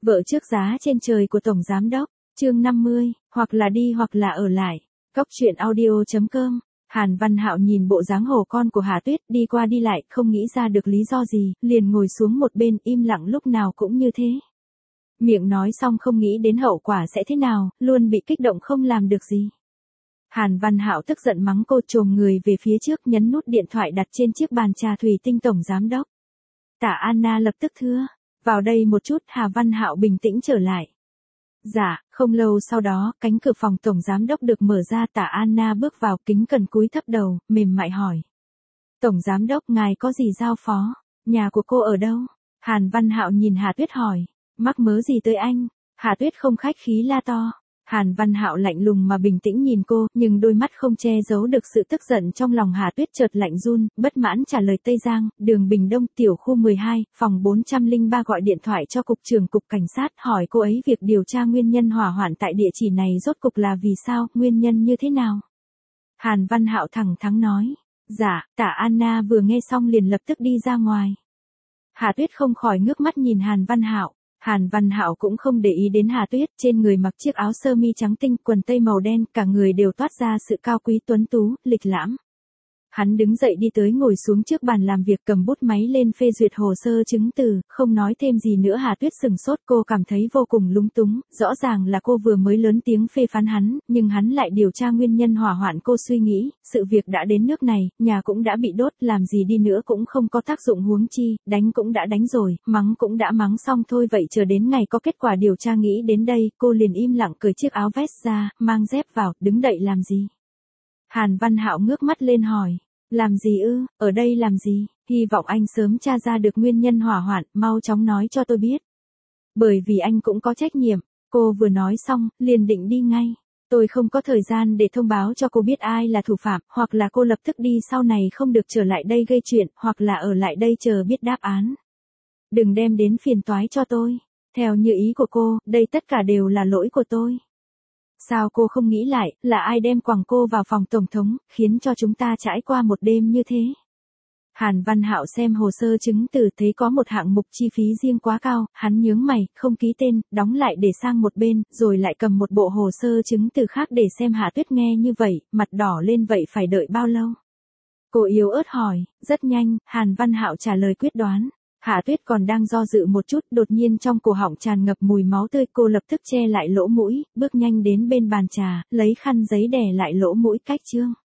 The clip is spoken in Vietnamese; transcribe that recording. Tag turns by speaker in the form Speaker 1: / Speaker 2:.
Speaker 1: Vợ trước giá trên trời của Tổng Giám Đốc, chương 50, hoặc là đi hoặc là ở lại. Cóc truyện audio.com. Hàn Văn Hạo nhìn bộ dáng hổ con của Hà Tuyết đi qua đi lại, không nghĩ ra được lý do gì, liền ngồi xuống một bên im lặng lúc nào cũng như thế. Miệng nói xong không nghĩ đến hậu quả sẽ thế nào, luôn bị kích động không làm được gì. Hàn Văn Hạo tức giận mắng cô, chồm người về phía trước nhấn nút điện thoại đặt trên chiếc bàn trà thủy tinh Tổng Giám Đốc. Tả Anna lập tức thưa, vào đây một chút. Hà Văn Hạo bình tĩnh trở lại. Dạ, không lâu sau đó, cánh cửa phòng Tổng Giám Đốc được mở ra, Tả Anna bước vào, kính cẩn cúi thấp đầu, mềm mại hỏi. Tổng Giám Đốc, ngài có gì giao phó? Nhà của cô ở đâu? Hàn Văn Hạo nhìn Hà Tuyết hỏi. Mắc mớ gì tới anh? Hà Tuyết không khách khí la to. Hàn Văn Hạo lạnh lùng mà bình tĩnh nhìn cô, nhưng đôi mắt không che giấu được sự tức giận trong lòng. Hà Tuyết chợt lạnh run, bất mãn trả lời. Tây Giang, đường Bình Đông, tiểu khu 12, phòng 403 gọi điện thoại cho cục trưởng cục cảnh sát, hỏi cô ấy việc điều tra nguyên nhân hỏa hoạn tại địa chỉ này rốt cục là vì sao, nguyên nhân như thế nào. Hàn Văn Hạo thẳng thắn nói. Dạ. Tả Anna vừa nghe xong liền lập tức đi ra ngoài. Hà Tuyết không khỏi ngước mắt nhìn Hàn Văn Hạo. Hàn Văn Hạo cũng không để ý đến Hà Tuyết, trên người mặc chiếc áo sơ mi trắng tinh, quần tây màu đen, cả người đều toát ra sự cao quý tuấn tú, lịch lãm. Hắn đứng dậy đi tới ngồi xuống trước bàn làm việc, cầm bút máy lên phê duyệt hồ sơ chứng từ, không nói thêm gì nữa. Hà Tuyết sừng sốt, cô cảm thấy vô cùng lúng túng, rõ ràng là cô vừa mới lớn tiếng phê phán hắn, nhưng hắn lại điều tra nguyên nhân hỏa hoạn. Cô suy nghĩ, sự việc đã đến nước này, nhà cũng đã bị đốt, làm gì đi nữa cũng không có tác dụng, huống chi, đánh cũng đã đánh rồi, mắng cũng đã mắng xong thôi, vậy chờ đến ngày có kết quả điều tra. Nghĩ đến đây, cô liền im lặng cởi chiếc áo vest ra, mang dép vào, đứng đậy. Làm gì? Hàn Văn Hạo ngước mắt lên hỏi. Làm gì ư? Ở đây làm gì? Hy vọng anh sớm tra ra được nguyên nhân hỏa hoạn, mau chóng nói cho tôi biết. Bởi vì anh cũng có trách nhiệm. Cô vừa nói xong, liền định đi ngay. Tôi không có thời gian để thông báo cho cô biết ai là thủ phạm, hoặc là cô lập tức đi, sau này không được trở lại đây gây chuyện, hoặc là ở lại đây chờ biết đáp án. Đừng đem đến phiền toái cho tôi. Theo như ý của cô, đây tất cả đều là lỗi của tôi. Sao cô không nghĩ lại, là ai đem quẳng cô vào phòng tổng thống, khiến cho chúng ta trải qua một đêm như thế? Hàn Văn Hạo xem hồ sơ chứng từ thấy có một hạng mục chi phí riêng quá cao, hắn nhướng mày, không ký tên, đóng lại để sang một bên, rồi lại cầm một bộ hồ sơ chứng từ khác để xem. Hà Tuyết nghe như vậy, mặt đỏ lên. Vậy phải đợi bao lâu? Cô yếu ớt hỏi. Rất nhanh, Hàn Văn Hạo trả lời quyết đoán. Hà Tuyết còn đang do dự một chút, đột nhiên trong cổ họng tràn ngập mùi máu tươi, cô lập tức che lại lỗ mũi, bước nhanh đến bên bàn trà, lấy khăn giấy đè lại lỗ mũi. Cách chương